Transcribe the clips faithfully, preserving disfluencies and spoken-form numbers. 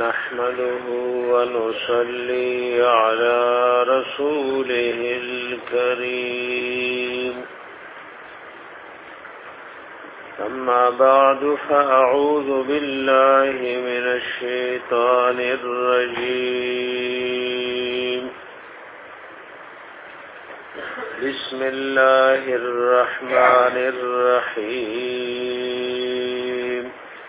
نحمده ونصلي على رسوله الكريم أما بعد فأعوذ بالله من الشيطان الرجيم بسم الله الرحمن الرحيم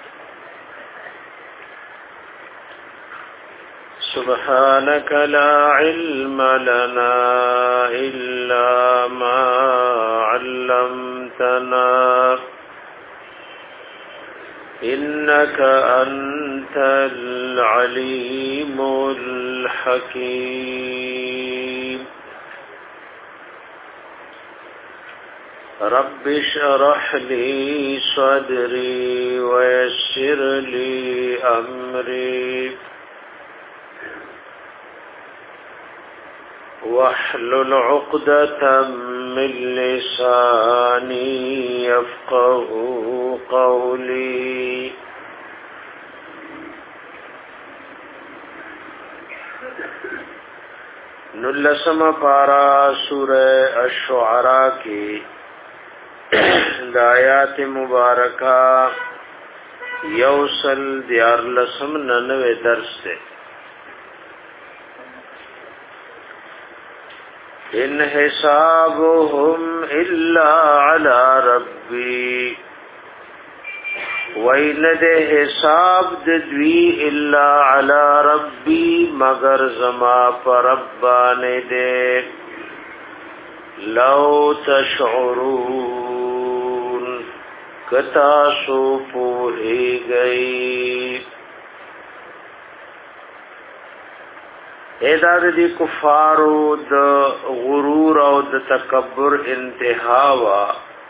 سبحانك لا علم لنا إلا ما علمتنا إنك أنت العليم الحكيم رب اشرح لي صدري ويسر لي أمري واحلل عقدة من لساني يفقه قولي نلسم پارا سورہ الشعراء کی دایات مبارکہ یوصل دیار لسم ننوے درس سے ان حسابهم الا على ربي وَإِنَّ دَ حساب د دوی الا على ربي مگر زما پر ربانه دے لو تشعرون کتا سو پوہی گئی ایداد دی کفارو د غرور او د تکبر انتهاوا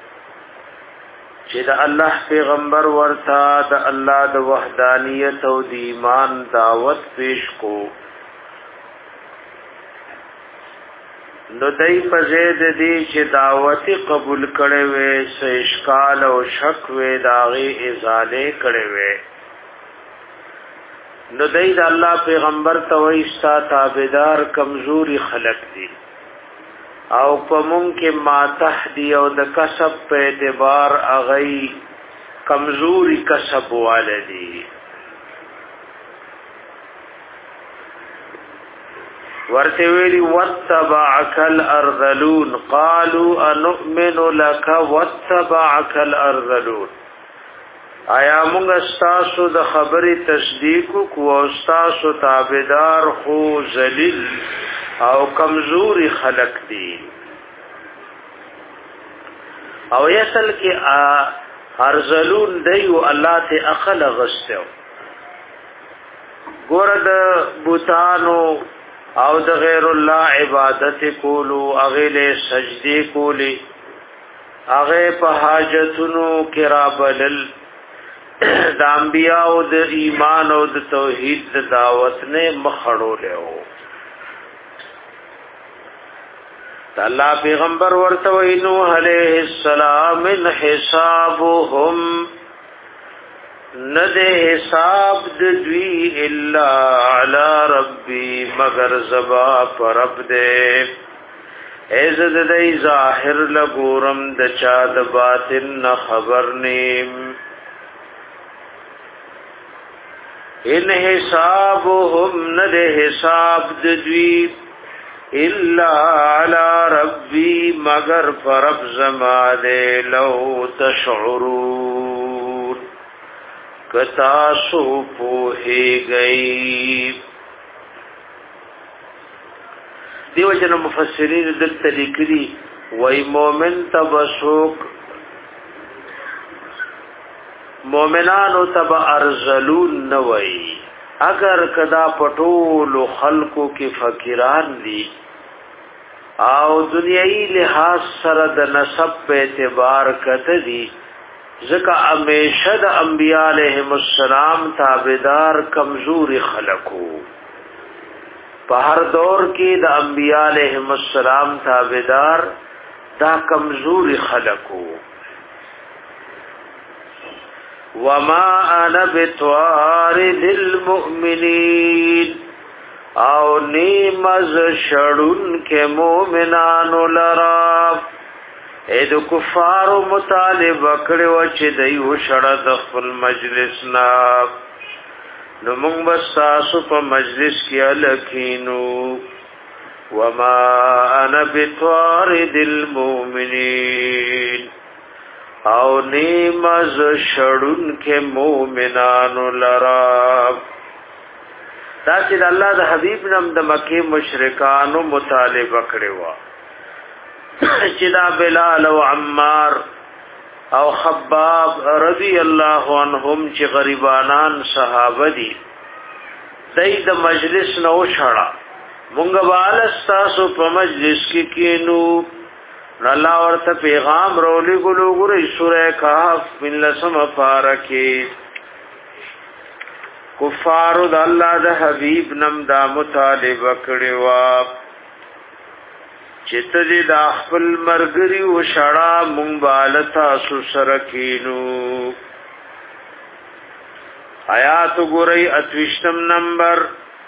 چې د الله پیغمبر ورتا د الله د وحدانیت او د ایمان دعوت پیش کو نو دای په زید دی چې دعوت قبول کړي وې سه اشکال او شک وې داغي ازاله کړي وې نو دای د الله پیغمبر ته وایستا تابعدار کمزوري خلق دي او پمون کې ماتح دی او د کسب په اعتبار اغي کمزوري کسب والدي ورته ویلي واتبعك الارذلون قالوا انؤمن لك واتبعك الارذلون آیا موږ استاسو د خبرې تصدیق کو او استاسو تابعدار خو ذلیل او کمزوري خلق دي او یصل کې ارذلون دی او الله ته عقل غستو ګور د بوتانو او د غیر الله عبادت کولو اغه له سجدي کولی اغه په حاجتونو کې رابلل د انبیاء او د ایمان او د توحید د دعوت نه مخړو له الله پیغمبر ورته وینو علیہ السلام من حسابهم ند حساب د دوی الا علی ربی مگر زبا پر رب دې عزت دې ظاهر لګورم د چا د باطن خبر نیم ان حسابهم ند حساب د دوی الا على ربي مگر فرب زماده لو تشعرون کتا سو پوہی گئی دیو جن مفسرین دلتا لکلی وی مومن تبسوک مومنانو تب ارزلون نوئی اگر کدا پټول خلقو کې فقیران دي او دنیاوی لحاظ سره د نسب په اعتبار کته دي ځکه همیشه د انبیاء علیهم السلام تابعدار کمزوري خلقو په هر دور کې د انبیاء علیهم السلام تابعدار دا کمزوري خلقو وما انا بطارد المؤمنین او نیمز شڑن کے مومنانو لرا اے دو کفارو مطالب اکڑی وچی دیو شڑد خفل مجلس نا نمونگ بستاسو پا مجلس کی الکینو وما انا بطارد المؤمنین او نیمز شڑن کے مومنانو لرا دا چې د الله د حبیب نام د مکی مشرکانو مطالبه کړی و چې دا بلال او عمار او خباب رضی الله عنهم چې غریبانان صحابه دي دای د مجلس نو شړا مونږ والستاسو په مجلس کې کینو الله ورته پیغام رولي ګلو ګورې سورہ کهف من لسم فارکی کفارو د الله د حبیب نم دا مطالبه کړي وا چې ته د خپل مرګري او شړا مونږ بالتا سره کینو آیات ګورئ اتوشتم نمبر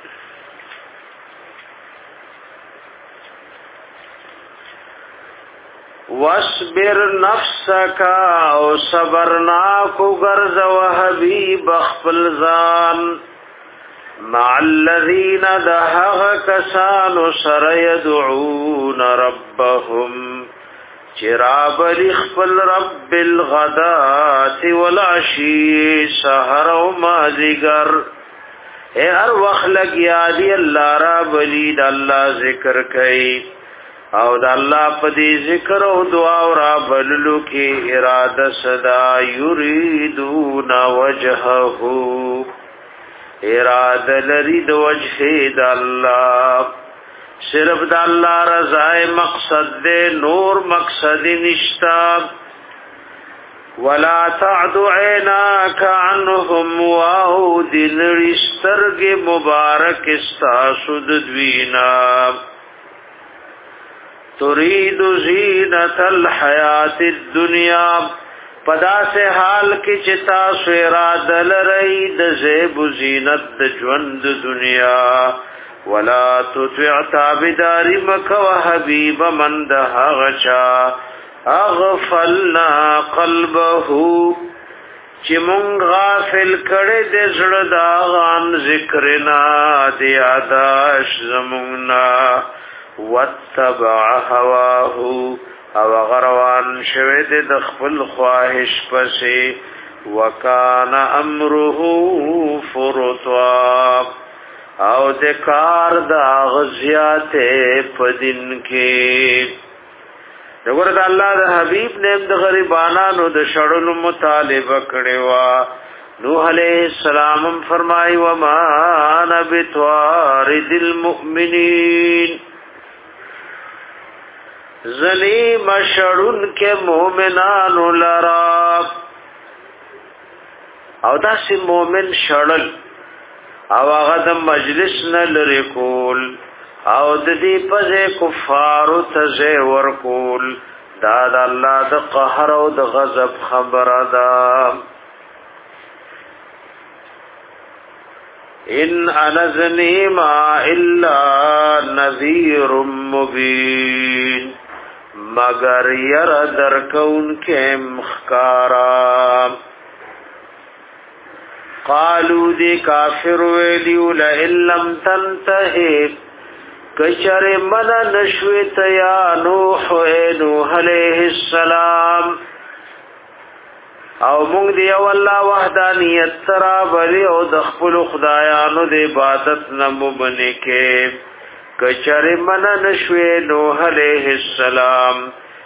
واصبر نفسك او صبرنا کو غرض و حبیب خپل ځان مع الذين دهغ كسان سر يدعون ربهم چراب لخپل رب الغدات والعشي سحر و مازگر اے هر وخت لګیا دی الله را بلید الله ذکر کوي او د الله په دې ذکر او دعا او را بللو کې اراده صدا یریدون وجهه اراده لري د وجه د الله صرف د الله رضا مقصد دې نور مقصد نشتا ولا تعد عیناک عنهم واو دل رسترګ مبارک استاسو د دوینا تريد زینت الحیات الدنیا پدا سے حال کی چتا سویرا دل رئی د زیب زینت د ژوند دنیا ولا تطع تابداری مکو حبیب من ده غچا اغفلنا قلبه چې مونږ غافل کړه د زړه دا غان ذکرنا دی آداش زمونا واتبع هواه او غروان شوید د خپل خواهش پسې وکانا امره فرطا او د کار د غزیات په دین کې دغه د الله د حبیب نیم د غریبانو د شړلو مطالبه کړي وا نوح علیہ السلام فرمای و ما نبتوارد المؤمنین زلی مشړون کې مومنان لرا او داسې مومن شړل او هغه د مجلس نه لری کول او د دې په کفار ته ور کول دا د الله د قهر او د غضب خبره ده ان انا ذنیما الا نذیر مبین مگر یر درکون کے مخکارا قالو دی کافر ویلیو لئن لم تنتهی کچر من نشویت یا نوح اے نوح علیہ السلام او مونږ دی او الله وحدانیت ترا بلی او د خپل خدایانو د عبادت نمو بنی کې کچر من نشوی نوح علیہ السلام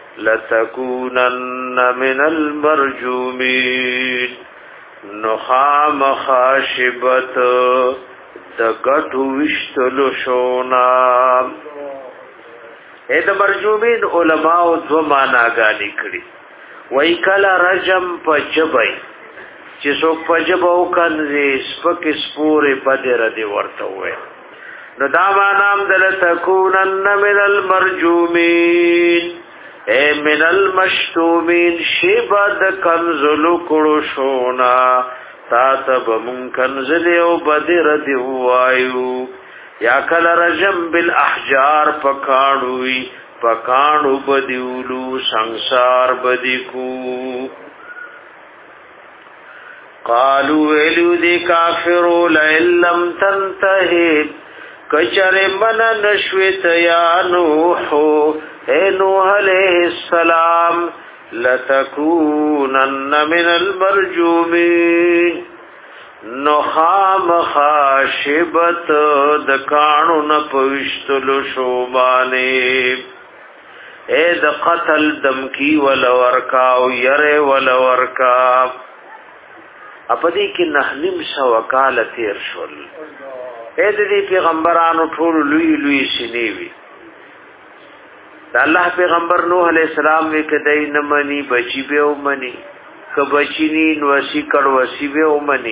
لتکونن من المرجومین نخام خاشبت د گٹو وشتلو شونا اے د مرجومین علماء دو مانا گانی کری وی کلا رجم پا جبای چی سوک پا جباو کنزی سپک سپور بدر دی ورطوئے نو دا مانام دل تکونن من المرجومین اے من المشتومین شبد کنزلو کڑو شونا تا تب من کنزلیو بدر دیوائیو یا کل رجم بالاحجار پکانوی پکانو بدیولو سنسار بدیکو قالو ایلو دی کافرو لئن لم تنتهی کچر من نشویت یا نوحو اے نوح علیہ السلام لتکونن من المرجومین نخام خاشبت دکانو نپوشتلو شوبانے اے د قتل دمکی ولورکاو یر ولورکا اپدی کی نحنم سوکال تیر شل اے دی پیغمبرانو ټول لوی لوی سنیوی دا الله پیغمبر نوح علیہ السلام وی کدی نمنی بچی به ومنی ک بچی نی نوسی کړه وسی به ومنی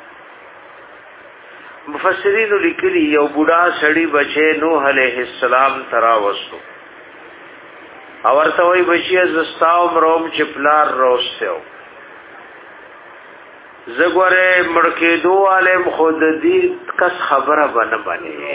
مفسرین لیکلی یو بوډا سړی بچی نوح علیہ السلام ترا وستو او ورته وی بچی زستاو مروم چپلار روستو زګوره مړکې دوالم خود دې کس خبره بنه بنه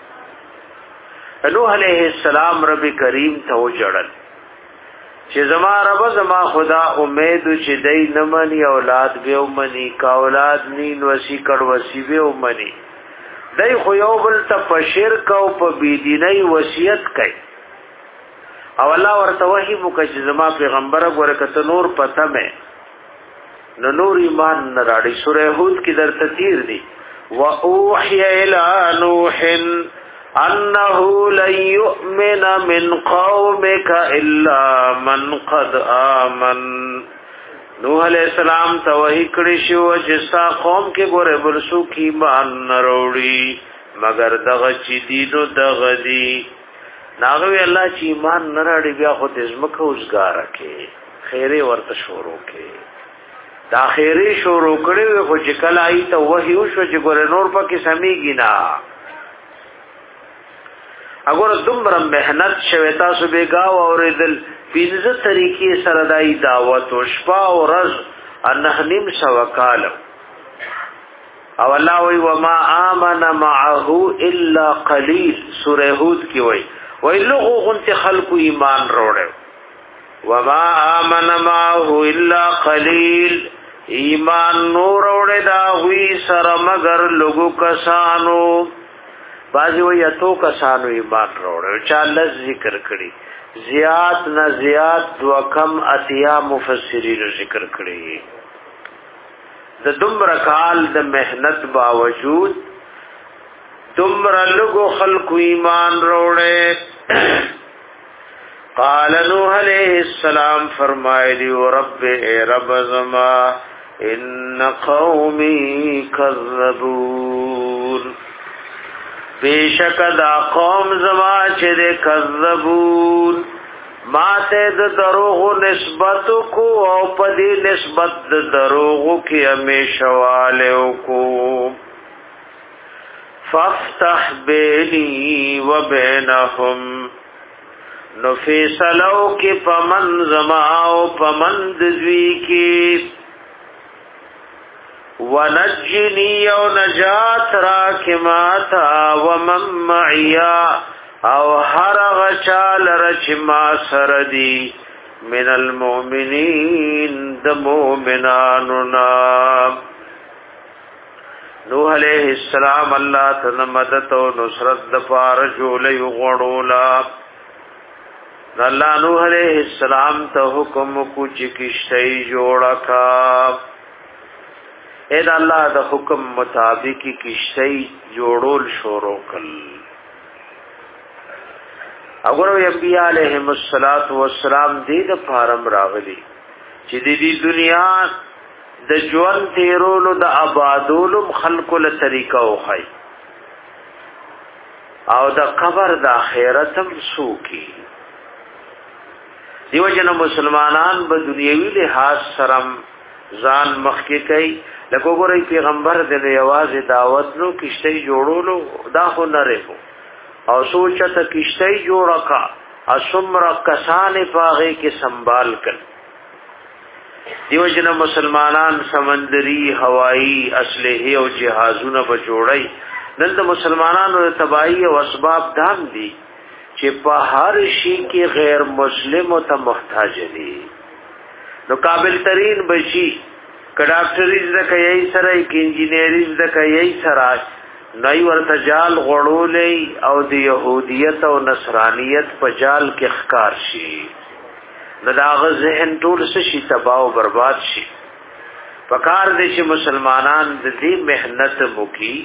نوح علیہ السلام رب کریم ته وجړل چې زما رب زما خدا امید چې دای نمنی اولاد به ومني کا اولاد نین وسی کړه وسی به ومني دای خو یو بل ته په شرک او په بيدینۍ وصیت کوي او الله ورته وحی وکړي چې زما پیغمبر ورکته نور پته مې نو نور ایمان نه راړي سورہ هود کې درته تیر دي واوحی الی نوح انه لن يؤمن من قومك الا من قد امن نوح علیہ السلام ته وحی کړی شو چې ستا قوم کې ګوره برسو کې ایمان نه وروړي مگر دغه چې دینو دغه دی ناغوی الله چې ایمان نه راړي بیا خو دې زمکه اوسګار کې خیره ورته شروع کې دا خیره شروع کړي خو چې کله آی ته وحی وشو چې ګوره نور پکې سمېږي نه اگر دومره مهنت شوه تاسو بیگاو اوریدل پینځه طریقې سره دای دعوت او شپه او ورځ انحنم سوکال او الله وی وما امن معه الا قليل سوره هود کې وی وی لغو غنت خلق ایمان وروړو وما امن معه الا قليل ایمان نور وروړه دا وی سره مگر لغو کسانو بازی وی اتو کسانو ایمان روڑے چاله ذکر کړي زیاد نه زیاد دو کم اتیا مفسرین ذکر کړي د دومره کال د مهنت باوجود دومره لګو خلق ایمان روڑے قال نوح علیہ السلام فرمایلی رب اے رب زما ان قومی کذبون بیشک دا قوم زما چې د کذبون ما ته د دروغ نسبت کو او په دې نسبت د دروغ کې همیشواله کو فافتح بیني وبینهم نو فیصلو کې پمن زما او پمن دوی کې ونجنی او نجات راکماتا ومن معیا او هر غچال رچ ما سردی من المؤمنین د مؤمناننا نوح علیہ السلام اللہ تن مدد و نصرت د پار جولی غړولا اللہ نوح علیہ السلام ته حکم کو چې کشتی جوړه کا اے دا الله د حکم مطابق کشتی جوړول شروع کړ اگر انبیاء علیهم الصلاۃ والسلام دې د فارم راغلي چې د دې دنیا د ژوند تیرولو د آبادولو خلقو له طریقه وخی او د قبر د آخرت هم سوکي دیو جن مسلمانان په دنیوي لحاظ سرم ځان مخکې کوي لکه وګورئ پیغمبر د یوازې دعوت نو کشتی جوړولو دا خو نه رهو او سوچ ته کشتی جوړه کا اسمر کسان پاغه کې سنبال کړ. دیو جن مسلمانان سمندری هوایی اسلحه او جهازونه بجوړي. نن د مسلمانانو تباہی او اسباب دام دي چې په هر شي کې غیر مسلم ته محتاج دي. نو قابل ترین بشي ک ډاکټري زکه یې سره کې انجینری زکه یې سره نای ورته جال غړولې او د يهودیت او نصرانیت په جال کې ښکار شي. نداغ ذهن ټول شي تباہ او برباد شي. پکار دي چې مسلمانان د دې مهنت وکي.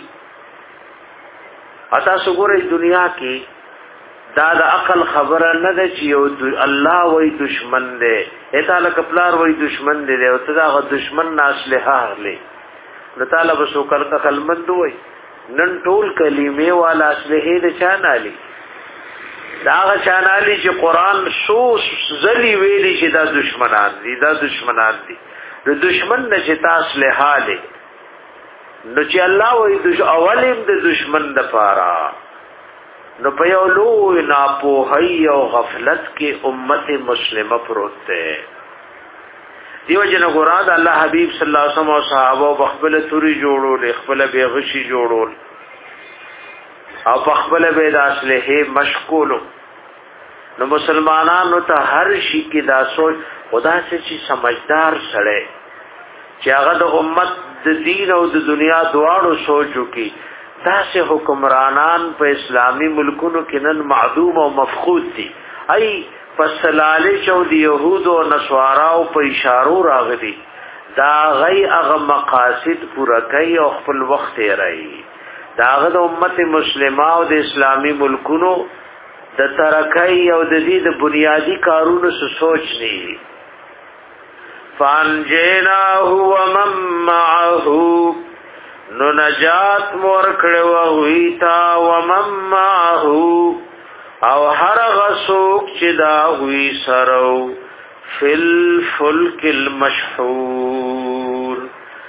اتا سګورې دنیا کې دا د عقل خبره نه ده چې یو الله وای دشمن دی، اته کپلار وای دشمن دی او ته دا دشمن ناسله هغلی نو تعالی بسو کل عقل مند وای. نن ټول کلمې والا اسلحه د چانالي دا چانالي چې قران شو زلی ویلي چې دا دشمنان دي دا دشمنان دي د دشمن نه چې تاسو له حاله نو چې الله وای د اولم د دشمن د پاره نو په یو لوی ناپوهی او غفلت کې امت مسلمه پروت ده. دیو جن ګوراد الله حبیب صلی الله علیه وسلم او صحابه بخبل توري جوړول خپل بیغشي جوړول او بخبل به د اصله مشغول. نو مسلمانانو ته هر شي کې دا سوچ خدا سے چې سمجھدار سره چې هغه د امت د دین او د دنیا دواړو سوچو کې داسې حکمرانان په اسلامی ملکونو کې نن معدوم او مفقود دي. ای فسلاله چو دی يهود او نصارا او په اشارو راغلي دا غي هغه مقاصد پورا کوي او خپل وخت یې راي. دا غد امت مسلمه او د اسلامی ملکونو د ترکای او د دې د بنیادی کارونو څه سوچ نه. فانجینا هو مم معه نو نجات مور کړو ویتا ومم معه او هر غسوک چې دا وی سرو فل فلک المشحور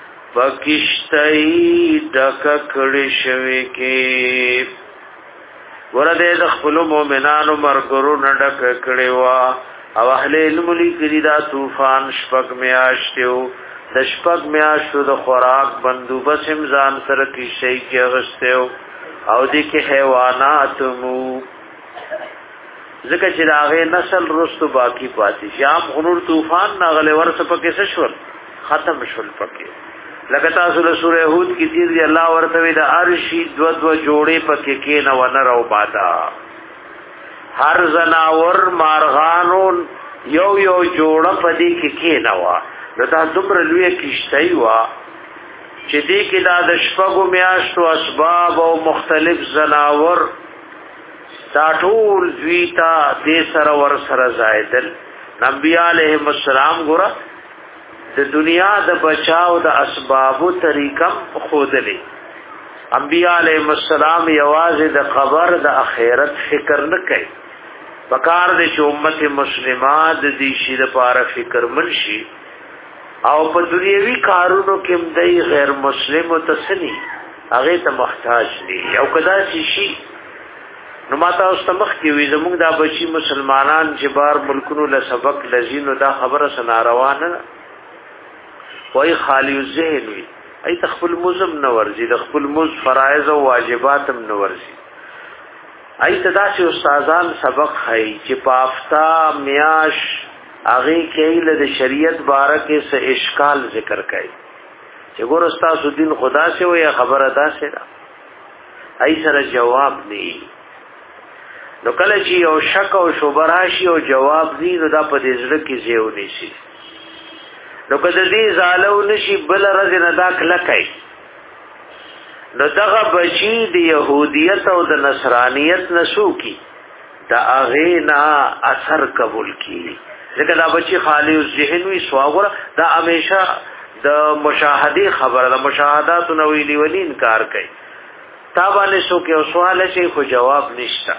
پکشتای دک کړي شوی کې ورته د خپل مؤمنانو مرګرو نډک کړي وا او اهل علم لیکري دا طوفان شپږ میاشتو د شپږ میاشتو د خوراک بندوبست ځان سره کی شي کې غستو او د کې حیوانات مو ځکه چې راغې نسل رستو باقی پاتې شام غنور طوفان ناغله ورسه پکې څه شول ختم شول پکې لکه تاسو له سورې هود کې تیر دی الله ورته د ارشی دو دو جوړې پکې کې نه ونر او بادا هر زناور مارغانو یو یو جوړه پدې کې کې نه وا نو دا دومره لوی کشتای وا چې دې کې دا د شپږو میاشتو اسباب او مختلف زناور دا ټول دویتا دې سره ور سره زائدل. نبی علیہ السلام ګره د دنیا د بچاو د اسبابو طریقم خودلې. انبیاء علیہ السلام یوازې د قبر د اخرت فکر نه کوي. پکار دې چې امت مسلمه د دې شی لپاره فکر منشي او په دنیوي کارونو کې مدای غیر مسلم متسنی هغه ته محتاج دي او کدا شي نو ماته واستمخ کی وی زموږ دا بچی مسلمانان چې بار ملکونو له سبق لذینو دا خبره سنا روانه وای خالی الذهن وی ای تخفل مزم نورزی د خپل مز فرایض او واجبات هم نورزی. ای تداسي استادان سبق خای چې پافتا میاش اغه کې له شریعت بارکه سے اشکال ذکر کړي چې ګور استاد دین خدا سے وي خبره ده سره ای سره جواب ني. نو کله چې یو شک او شبهه راشي او جواب دی نو دا په دې ځل کې زیو نشي. نو کله دې زالو نشي بل رز نه داخله کوي نو دغه بچی د يهودیت او د نصرانیت نسو کی دا اغه نه اثر قبول کی ځکه دا بچی خالی الذهن وی سواغره دا همیشه د مشاهده خبره د مشاهدات نو ویلی ولی انکار کوي. تابانه سو کې او سوال شي خو جواب نشتا.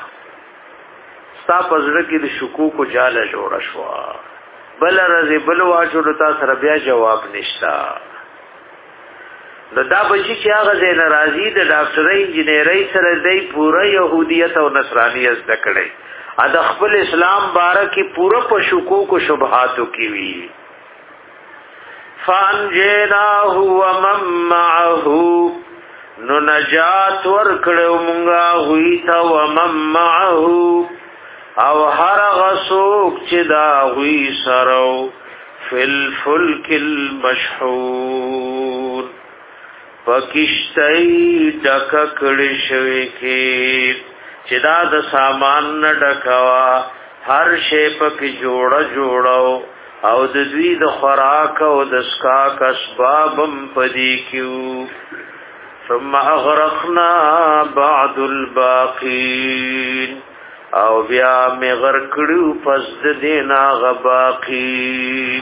ستا پزړه کې د شکوک او جاله جوړ شو بل رزي بل واجو تا سره بیا جواب نشتا. نو دا بچی چې هغه زین راضی د ډاکټرۍ انجینرۍ سره دی پوره يهودیت او نصرانیت زده کړي ا د خپل اسلام باره کې پوره په شکوک او شبهاتو کې وی فانجیناه ومن معه نو نجات ورکړو مونږه وی تا ومن معه او هر غسوک چې دا وی سرو فل فلک المشحون پکشتای ډک کړي شوی کې چې دا د سامان نه ډکوا هر شی پکې جوړه جوړاو او د دوی د خوراک او د اسکاک اسبابم پدې کیو ثم اغرقنا بعد الباقین او بیا مغر کړو پس د دینا غباقی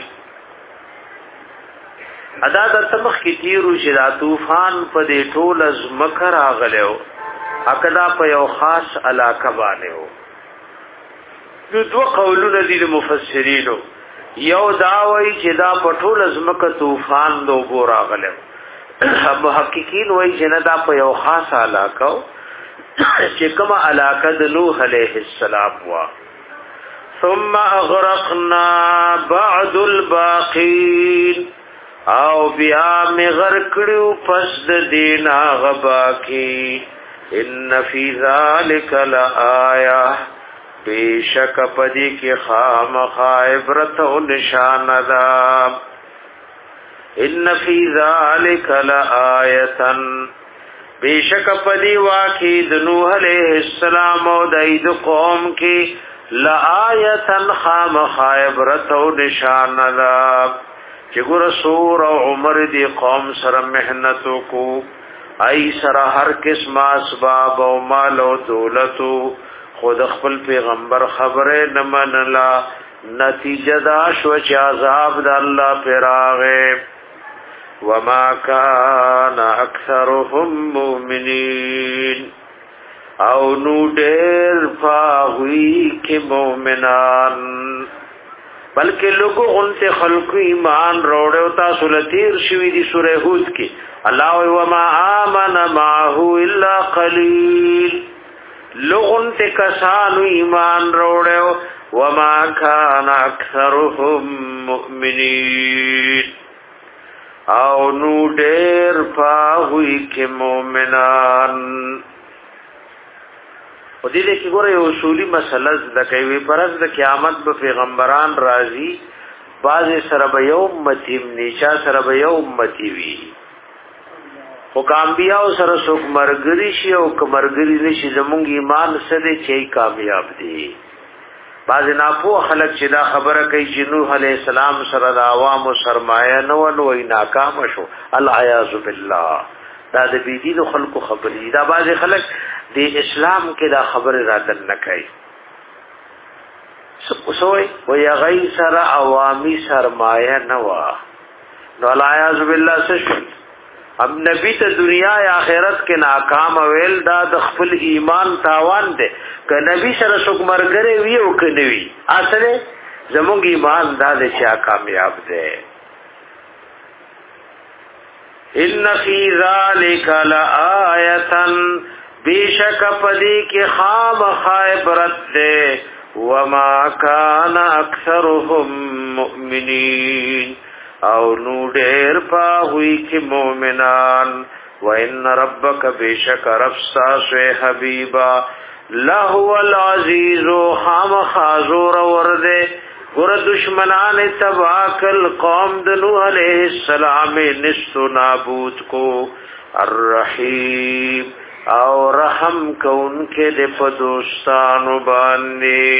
ادا د تمخ کی تیرو چې دا طوفان په دې ټول از مکر اغلو اکدا په یو خاص علاقه باندې وو نو دوه قولونه دي د مفسرینو یو دا وایي چې دا په ټول از مکه طوفان دو ګور اغلو محققین وایي چې نه دا په یو خاص علاقه چې کومه علاقه د نوح علیه السلام وا ثم اغرقنا بعد الباقین او بیا مغر کړو پس د دینا غباکی ان فی ذلک لآیه بیشک پدی کی خامخ عبرت و نشان دا ان فی ذلک لآیه بیشک پدی واقعی د نوح علیہ السلام او د اید قوم کی لآیه خامخ عبرت و نشان دا چې ګور سور او عمر دی قوم سره محنت کو ای سره هر قسم اسباب او مال او دولت خود خپل پیغمبر خبره نه منلا نتیجه دا شو چې عذاب د الله پراغه وما كان اکثرهم مؤمنین او نو ډېر فاوی کې مؤمنان بلکې لوگو غنته خلق ایمان روړو تاسو لتیر شوی دی سوره هود کې الله و ما امن معه الا قليل لوگنته کسانو ایمان روړو و ما كان اکثرهم مؤمنین او نو ډېر پاوی کې مؤمنان او دې کې ګوره یو اصولي مسله د کوي پرز د قیامت په پیغمبران راضي باز سره به یو امتی نشا سره به یو امتی وي او کامبیا سره څوک مرګري شي او کمرګري نشي زمونږ ایمان سره چې کامیاب دي باز نه په خلک چې دا خبره کوي چې نوح عليه السلام سره د عوامو سرمایه نه ونوي ناکام شو العیاذ بالله دا د بيدین خلکو خبرې دا باز خلک د اسلام کې دا خبره راتل نه کوي سوې وي غي سره عوامي سرمایه نه وا نو العیاذ بالله سشل اب نبی ته دنیا یا آخرت کې ناکام ویل دا د خپل ایمان تاوان دی که نبی سره څوک مرګره وی او کنه وی اصله زموږ ایمان دا د چا کامیاب دی ان فی ذلک لآیه بیشک پدی کی خام خیبرت دے وما کان اکثرهم مؤمنین او نو ډیر پاوی کی مومنان وان ربک بیشک رفسا سو حبیبا لهو العزیز خام خازور ورده ګور دشمنان تباکل قوم د نوح علیہ السلام نست نابود کو الرحیم او رحم کون کے دے پدوستانو باندې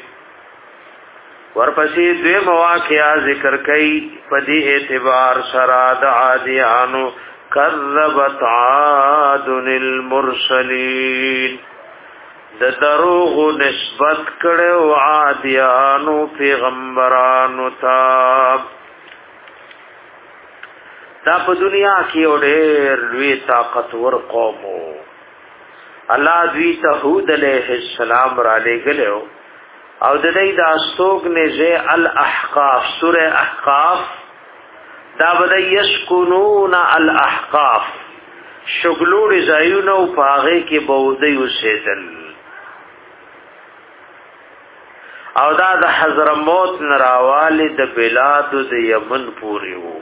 ورپسې دوی مواقعا ذکر کئی پدی اعتبار سراد عادیانو کذبت عاد المرسلین د دروغ نسبت کړو عادیانو پیغمبرانو ته دا په دنیا کې اورې لوی طاقتور قومو الله دوی ته هود علیہ السلام را لګلو او د دې د استوګ نه زه الاحقاف سوره احقاف دا بده یسکنون الاحقاف شغلوړ زایونه او پاغه کې بودی وسیدل او دا د حضرموت نراواله د بلاد د یمن پوری وو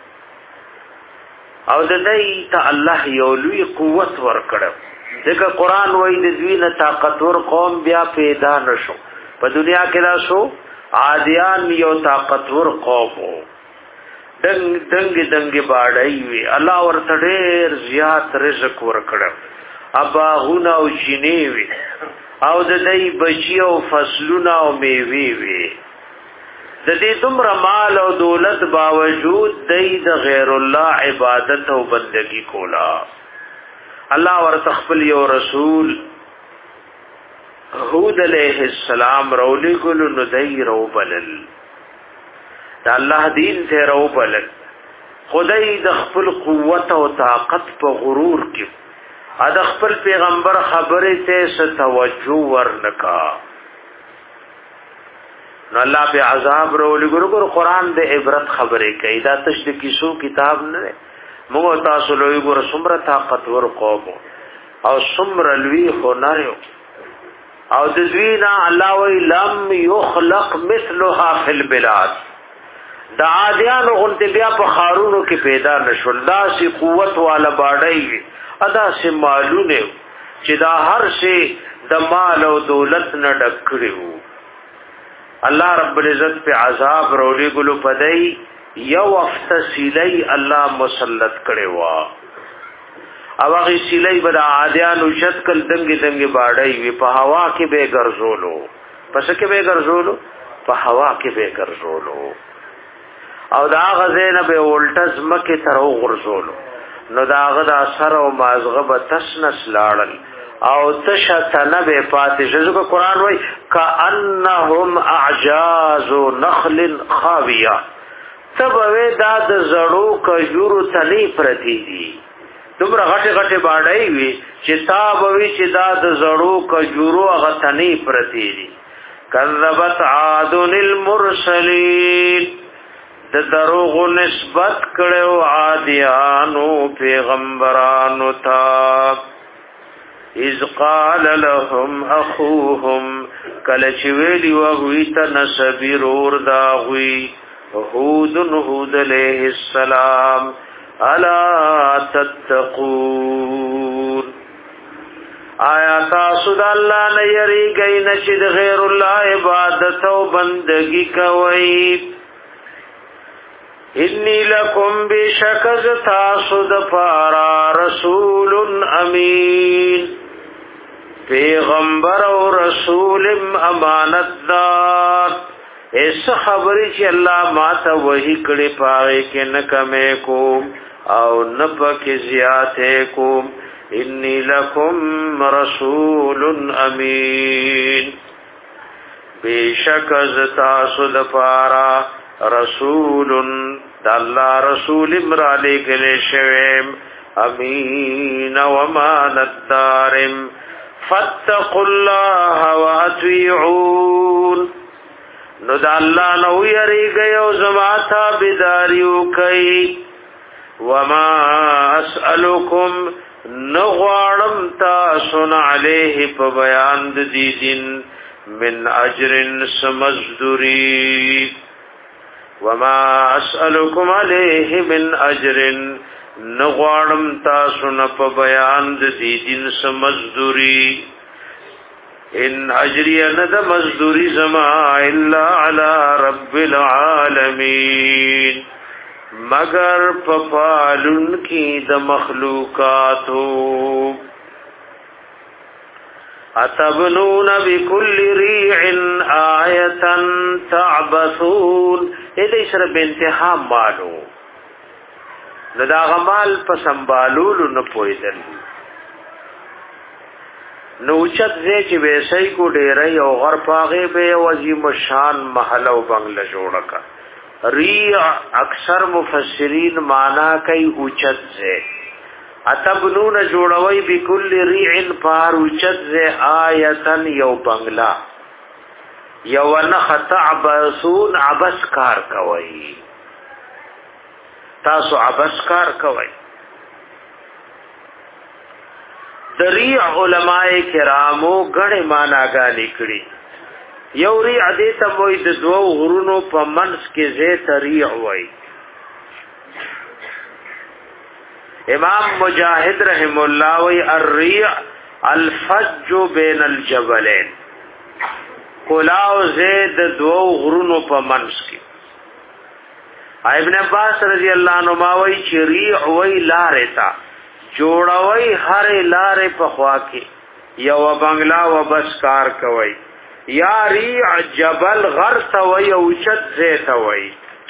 او د دې ته الله یو لوی قوت ورکړ ځکه قران وایي د دوی نه طاقتور قوم بیا پیدا نشو په دنیا کې دا شو عادیان یو طاقتور قوم وو دنګ دنګ دنګ باړای وی الله ورته ډېر زیات رزق ورکړ ابا غنا او چینی وی او د دې بچي او فصلونه او میوي وي د دې دومره مال او دولت باوجود دې د غیر الله عبادت او بندگی کولا الله ورته خپل یو رسول هود علیہ السلام رولی ګل نو دې رو بلل د الله دین ته رو بلل خدای د خپل قوت او طاقت په غرور کې ا د خپل پیغمبر خبره ته ست توجه ورنکا نو الله په عذاب ورولې ګورو قرآن د عبرت خبره کوي دا تشریح کیسو کتاب نه موږ تاسو له ګور سمره طاقت ور قوم او سمره لوی هنر او د دوینا الله وی لم یخلق مثلها فی البلاد دا عادیان غنت بیا په خارونو کې پیدا نشول دا سی قوت والا باډای ادا سے مالونه چې دا هر شی د مال او دولت نه ډکړو الله رب العزت په عذاب رولې ګلو پدای یو افتسیلی الله مسلط کړي وا او هغه سیلی بد عادیان او شت کل دنګ دنګ باړای وی په هوا کې به ګرځولو پس کې به ګرځولو په هوا کې به ګرځولو او دا غزینه به ولټز مکه تر ورزولو نو داغه د اثر او مازغه به تسنس لاړل او تشتنه به پاتې شزو قرآن وای کانهم اعجاز نخل خاویه تبوی دا د زړو کجورو تلی پرتی دي دومره غټه غټه باډای وی چې تابوی چې دا د زړو کجورو غتنی پرتی دي کذبت عاد للمرسلین د دروغ نسبت کړو عادیانو پیغمبرانو ته اذ قال لهم اخوهم کله چې ویلی وغوی ته نسبیر ور داغوی هود هود علیہ السلام الا تتقون آیا تاسو د الله نه یریږئ نه چې د غیر الله عبادت او بندگی کوئ انی لکم بشکز تاسو د پارا رسول امین پیغمبر او رسول امانت دار اس خبری چې الله ما ته وਹੀ کړي پاره کې نه کمې کو او نه پکې زیاته کو انی لکم رسول امین بشکز تاسو د پارا رسول د الله رسول امراله کله شویم امین و امانتدارم فاتقوا الله واطيعون نو د الله نو یریږي او زما تابعداریو کوي وما اسالکم نغوارم تاسو علیه په بیان د دې دین من اجر سمزدری وما اسالکم علیه من اجر نغوارم تاسو نه په بیان د دې دین سمزدری ان اجری ند مزدوری زما الا علی رب العالمین مگر پپالن کی د مخلوقاتو اتبنون بكل ريع آیه تعبثون دې سره به انتها مالو لدا غمال په سنبالولو نه پویدل نو چت دې چې وېسای کو ډېرې او غر پاغه به وزیم شان محل او بنگله جوړه کا ریع اکثر مفسرین معنا کوي اوچت سے اتبنون جوړوي بكل ريع پار اوچت سے آیتن یو بنگلا یو نه خطعبسون عبس کار کوي تاسو عبس کار کوي. دریع علماء کرامو غړې معناګانې کړي. یو ریع دې ته وایي د دوو غرونو په منځ کې زه تریع وایي. امام مجاهد رحم الله وی الریع الفج بین الجبلین، کلاو زید دو غرونو په منځ کې. ابن عباس رضی الله عنه وی چې ریع وی لارې تا جوړوي هر لارې په خوا کې یو بنگلا و بس کار کوي. یا ریع جبل غر تا وی او چت زیت وی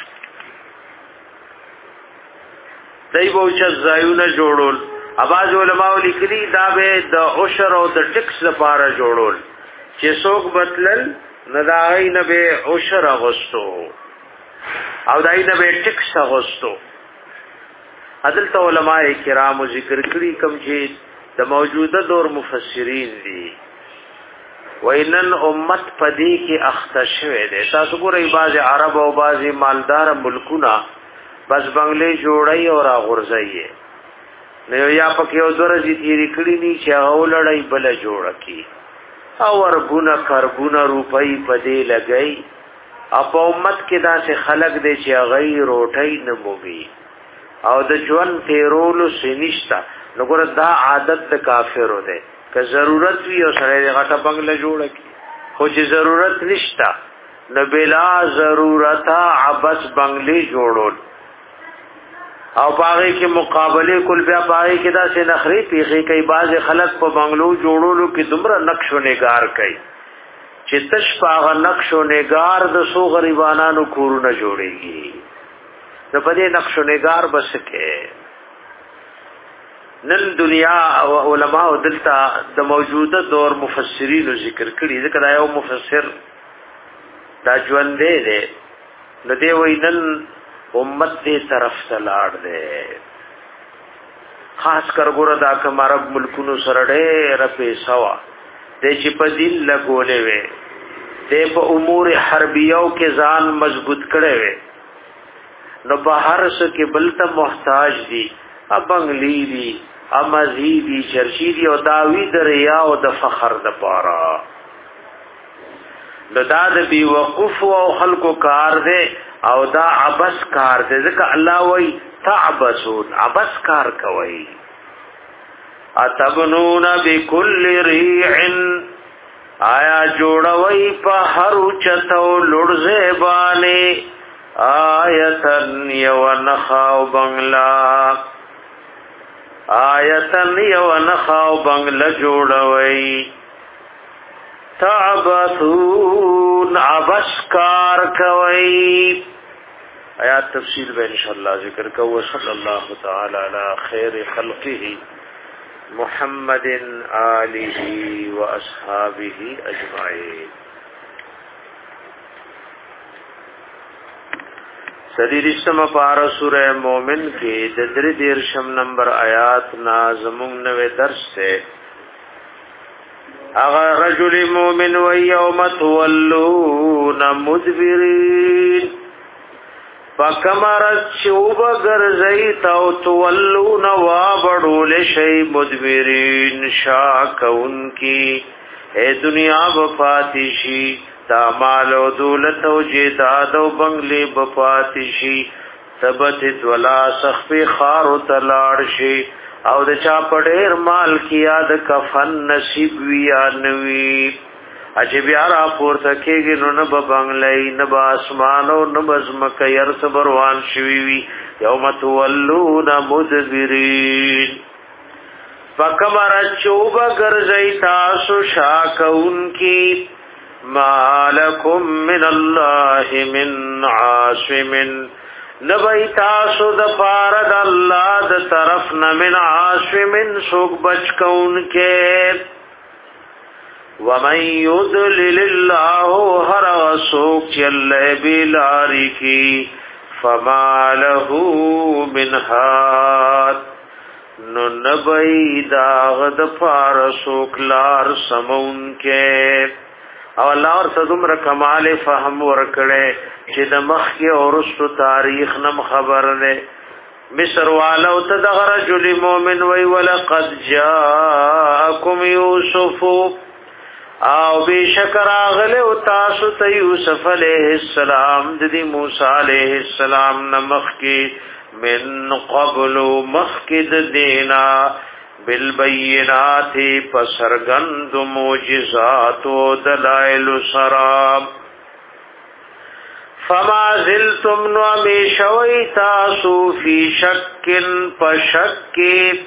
دای به چې زایونه جوړول. اباظ علماء لیکلي دا به د عشر او د ټکس لپاره جوړول چې څوک بتلل نه دای نه به عشر اغوستو او دای نه به ټکس اغوستو. عدالت علماء کرام ذکر کړي کوم چې د موجوده دور مفسرین دي وینن امت پدې کې اخته شوه دي. تاسو ګورئ بعض عرب او بعض مالدار ملکونه بس بنگلې جوړای او را غورځي نو یا پکې یو درځي تیری کړی ني چې هغه لړۍ بل جوړ کی او ورګونه کربونه روپۍ پدې لګئی. اپ امت کې دا چې خلق دې چې غیر روټۍ نه مومي او د ژوند تیرولو سنشتا نو ګور دا عادت د کافرو ده. که ضرورت وي او سره غټه بنگله جوړ کی خو چې ضرورت نشتا نو بلا ضرورتا عبس بنگلې جوړول او باغی کې مقابله کول بیا باغی کې دا سه نخري پیخي کوي. باز خلک په بنگلو جوړولو کې دومره نقش و نگار کوي چې تش پاغه نقش و نگار د سو غریبانو کورونه جوړيږي. نو په دې نقش و نگار بس کې نن دنیا او علماء دلته د موجوده دور مفسرین ذکر کړي. ذکر یو مفسر دا ژوند دی نو دی وینن امت دې طرف ته لاړ دے. خاص کر ګوره دا کوم عرب ملکونو سره ډېر پیسې وا دې چې په دین لګولې وې دې په امور حربیو کې ځان مضبوط کړي وې نو بهر څه کې بلته محتاج دي. ابنګلی دي امزي دي چرشي دي او داوی د ریا او د فخر د پاره نو دا د بي وقوف او خلقو کار دے او دا عبس کار دے. ځکه الله وای تعبسون عبس کار کوي. اتبنون بكل ريع آیا جوړوي په هر چتو لړزه باندې آیتن یو نخاو بنگلا آیتن یو نخاو بنگلا جوړوي. تعبثون عبس کار کوي. آیات تفصیل به ان شاء الله ذکر کوو. صلی الله تعالی علی خیر خلقه محمد آله و اصحابه اجمعین. سدیرشتم پارا سورہ مومن کې د درې دیرشم نمبر آیات نازمون نوې درس سے اغا رجل مومن و یوم تولون مدبرین فکمرت شوب گرزیت او تولون وابڑول شی مدبرین شاکون کی اے دنیا بفاتشی تامال و دولت و جیداد و بنگلی بفاتشی ثبتت ولا سخفی خار و تلارشی او د چا پډیر مال کیا د کفن نصیب ویا نوی عجب یارا پورته کېږي نو نه بنگلای نه با اسمان او نه بزمک ير صبروان شوی وی یوم تولون مدبرین فکمر چوب گرزی تاسو شاکون کی مالکم من الله من عاصم نبی تاسو د پارد اللہ د طرف نمن عاصمن سوک بچ کون کے ومن یدلل اللہ ہر سوک چلے بلاری کی فما له من ہاد نو نبی داغ د پار سوک لار سمون کے او الله ور صدومر کمال فهم ورکړي چې د مخ کې اورستو تاریخ نم خبر نه مصر والو تدغ رجل مومن وی ولقد جاءکم یوسف او بشکر آغل و تاسو تا یوسف علیہ السلام دی موسیٰ علیہ السلام نمخ کی من قبل مخ کی دینا بالبینات پسرگند موجزات و دلائل سرام فما زلتم نومی شوی تاسو فی شکن پشک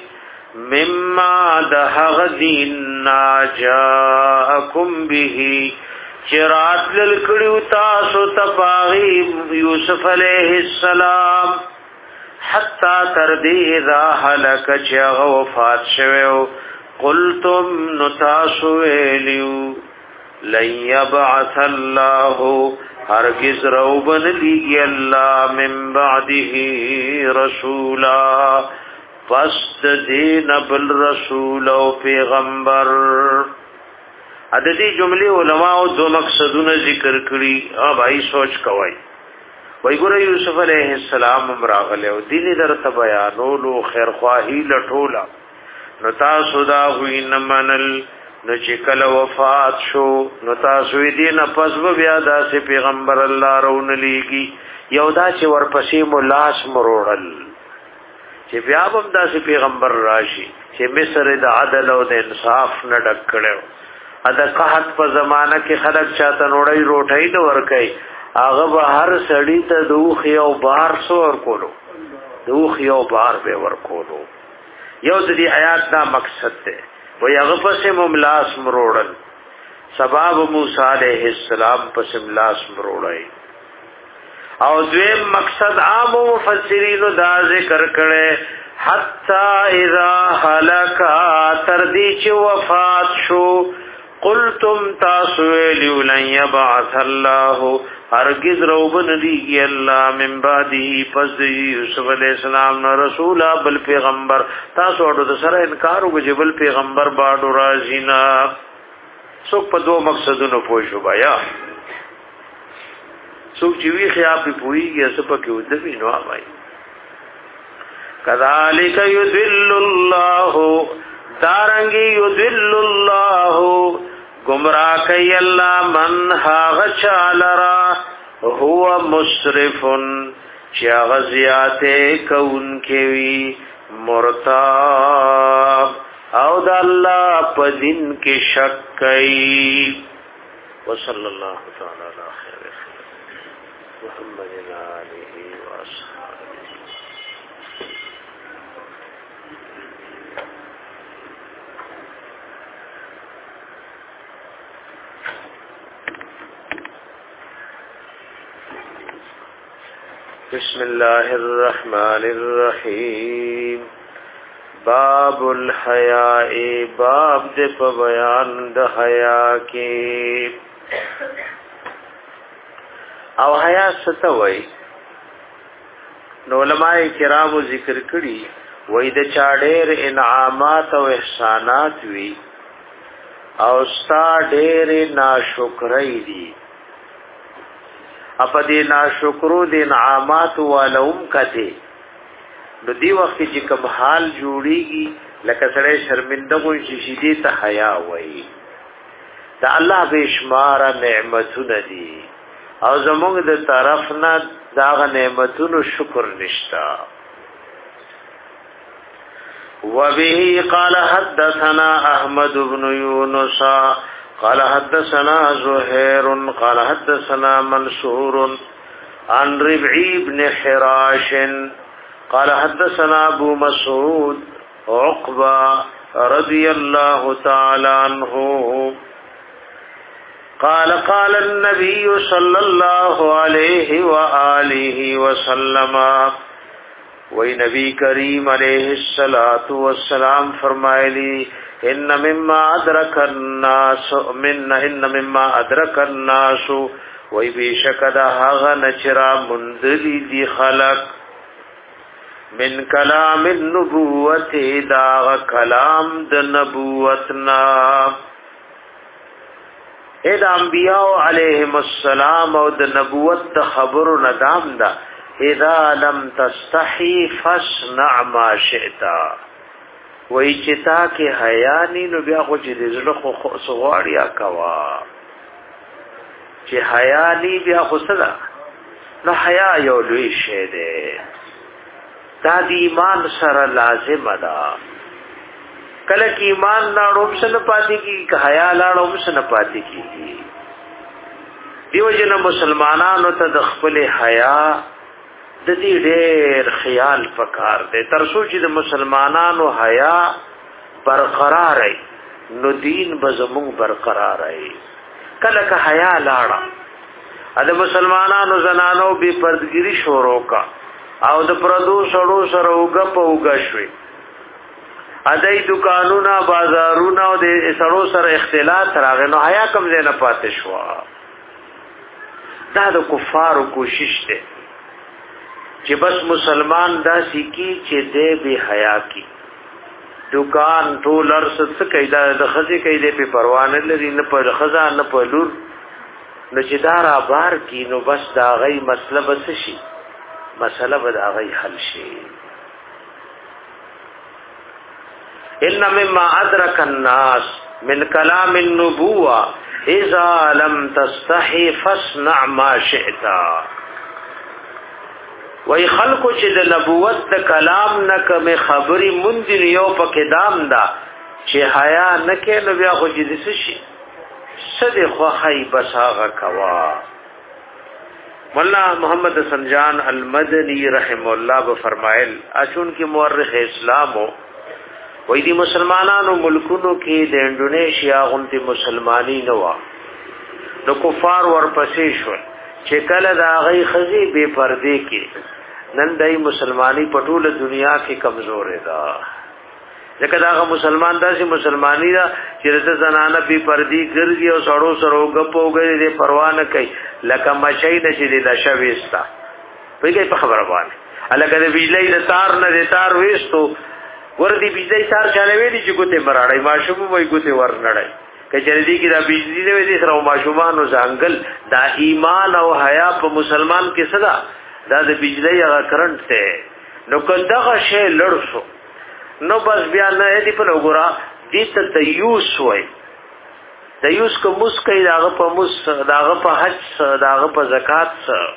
مما دهغ دیننا جاءکم به چرات للکڑیو تاسو تپاغی یوسف علیہ السلام حتی تردی اذا حلک چیغ وفات شویو قلتم نتاسو ویلیو لن یبعث اللہ ہرگز روبن لیگی اللہ من بعده رسولا فست دین بالرسول او پیغمبر. عددی جملے علماء دو مقصدون ذکر کری. اب آئی سوچ کوئی وی گره یوسف علیہ السلام امراغلے و دینی در تبیانولو خیرخواہی لٹولا نو تاسو دا ہوئی نمانل نو چکل وفات شو نو تاسوی دین پس بیا دا سی پیغمبر اللہ رون لیگی یو دا چه ورپسی ملاس مروڑل چه بیا بم دا سی پیغمبر راشی چه مصر دا عدل و دا انصاف نڈک کڑیو ادا قحط پا زمانہ کی خلق چاہتا نوڑای روٹای نو ورکای آغا با هر سڑی تا دوخ یو بار سو ورکولو دوخ یو بار بے ورکولو یو دا دی آیات دا مقصد دے وی اغا پس مملاس مروڑن سباب موسیٰ علیہ السلام پس مملاس مروڑائی او دویم مقصد عام مفسرین دا ذکر کرے حتی اذا حلقا تردی چی وفات شو قلتم تاسویلیو لن یبعث اللہ ہرگز روبن دیگی اللہ من بعدی پس دی یوسف علیہ السلام نا رسولا بل پیغمبر تاسو اڈو دا سر انکارو گجے بل پیغمبر باڈو رازینا سوک پا دو مقصدونو پوشو بایا سوک چوی خیاپی پوئی گیا سپا کیو دبی نو آمائی کذالک یذل اللہ دارنگی یذل اللہ گمراہ کئی اللہ من ہاغ چالرا ہوا مسرفن چیا غزیاتے کون کیوی مرتاب او دا اللہ پا دن کی شک کئی وصل اللہ تعالی علی خیر محمد علیہ وآصحابہ. بسم اللہ الرحمن الرحیم. باب الحیاء باب دے پا بیان دا حیاء کی. او حیاء ستوئی نو علماء کرامو ذکر کری وی دا چاڑیر انعامات و احسانات وی او ستا دیر ناشکری دی اپا دی ناشکرو دی انعامات والوم کتے نو دی وقت چی کم حال جوڑیگی لکه سڑے شرمندگون شیشیدی تا حیاء وی دا اللہ بیشمارا نعمتون دی او زمونږ د طرف نه داغه نعمتونو شکر نشتا. وبه قال حدثنا احمد بن يونس قال حدثنا زهير قال حدثنا منصور عن ربعي بن حراش قال حدثنا ابو مسعود عقبة رضي الله تعالى عنه قال قال النبي صلى الله عليه وآله وسلم وی نبی کریم علیہ الصلوۃ والسلام فرمائے لی ان مما ادرک الناس من ان مما ادرک الناس وی بیشکد هغه نچرا مندلی دی خلق من کلام النبوت دا کلام د نبوتنا اے دا انبیاء علیہم السلام او د نبوت د خبرو ندام دا اذا لم تستحي فاصنع ما شئت وای چې تا کې حیا ني نو بیا خو چې دې زړه خو سغواړیا کوا چې حیا ني بیا خو صدا نو حیا یو لوی شی دی دا د ایمان سره لازم ده کله کې ایمان لاړو سن پاتې کی که حیا لاړو سن پاتې کی دیو جن مسلمانانو ته د خپل حیا د دې ډېر خیال پکار دی تر څو چې د مسلمانانو حیا برقرار وي نو دین به زموږ برقرار وي کله که حیا لاړه ا د مسلمانانو زنانو به پردګری شروع کا او د پردو سړو سره وګ په وګ شوي ا دای دکانونه بازارونه او د سړو سره اختلاط راغی نو حیا کم نه پاتې شو دا د کفارو کوشش ده چې بس مسلمان دا سکی چې دې به حیا کی دکان ټول ارس څه کیدا د خزي کیدې په پروا نه لري نه په خزا نه په لور نو چې دا را بار کی نو بس دا غي مسله بس شي مسله به دا غي حل شي ان مما ادرك الناس من كلام النبوه اذا لم تستحي فاصنع ما شئت وای خلقو چې د نبوت د کلام نه کوم خبري مونږ یو پکې دام دا چې حیا نه کې نو بیا خو دې څه شي صد خو خی بساغه کوا مولا محمد حسن جان المدنی رحم الله و فرمایل اچون کې مورخ اسلام وای دي مسلمانانو ملکونو کې د انډونیشیا غونډه مسلمانی نه و نو کفار ورپسې شو چې کله دا غي خزي بے پردې کې نن دای مسلمانی په ټوله دنیا کې کمزور ده ځکه دا مسلمان داسې مسلمانی دا چې د زنانه بے پردې ګرځي او سړو سړو غپو غړي دې پروا نه کوي لکه مچای د چې د شويستا په دې په خبره باندې الګا د بجلی د تار نه د تار وېستو ور دي بجلی تار چاله ویلي چې ګوته مراړای ماشوم وای ګوته ور نړای کچره دي کې دا بجلی نه وي سره ماشومان او ځنګل دا ایمان او حیا په مسلمان کې صدا دا د بجلی هغه کرنٹ ته نو کداغه شی لړسو نو بس بیا نه دی په وګورا دې ته تیوس وای تیوس کو مسکې داغه په مس داغه په حج داغه په زکات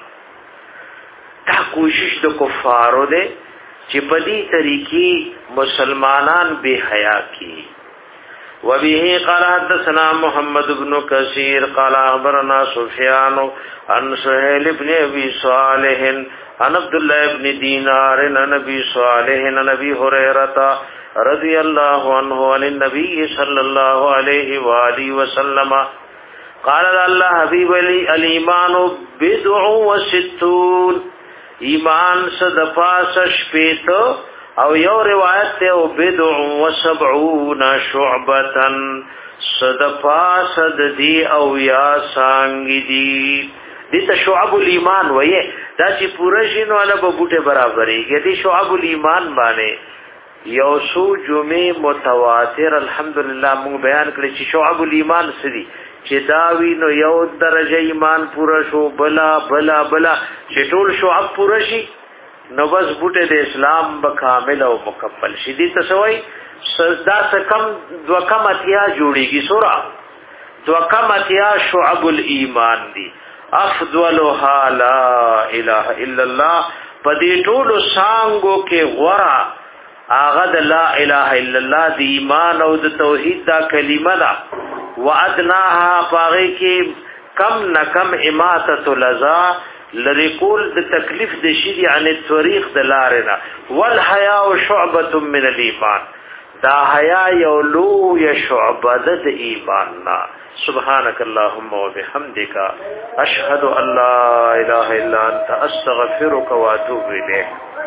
دا کوشش د کفارو ده چې په دې طریقې مسلمانان به حیا کی وبه قال حدثنا محمد بن كثير قال اخبرنا سفيان عن سهيل بن ابي صالح عن عبد الله بن دينار عن ابي صالح عن ابي هريره رضي الله عنه عن النبي صلى الله عليه واله وسلم قال الله حبيب لي الايمان بضع وستون ایمان صدفاس شپیت او یو روایت ته او بدع و سبعون شعبتن صدفاس دی او یا سانگی دی دیتا شعب الایمان ویه دا چی پورا شنو علا ببوٹے برابری گی دی شعب الایمان بانے یو سو جمع متواتر الحمدللہ مونگ بیان کرے چی شعب الایمان سدی چی داوی نو یو درجہ ایمان پورا شو بلا بلا بلا چی طول شعب پورا شی نو بس بوټه د اسلام بکامل او مکمل شدي تسوي سجدا سکم دو کم اتیا جوړيږي سورہ دو کم اتیا شعب الایمان دي افضلها لا اله الا الله پدې ټولو سانګو کې غورا اغه د لا اله الا الله د ایمان او د توحید دا کلمه ده وادناها پاره کې کم نکم اماتۃ لذا لرقول د تکلیف د شری عن الطريق د لارنا والحياء شعبة من الايمان دا حیا یو لو یا شعبه د ایمان نا سبحانك اللهم وبحمدك اشهد ان لا اله الا انت استغفرك واتوب اليك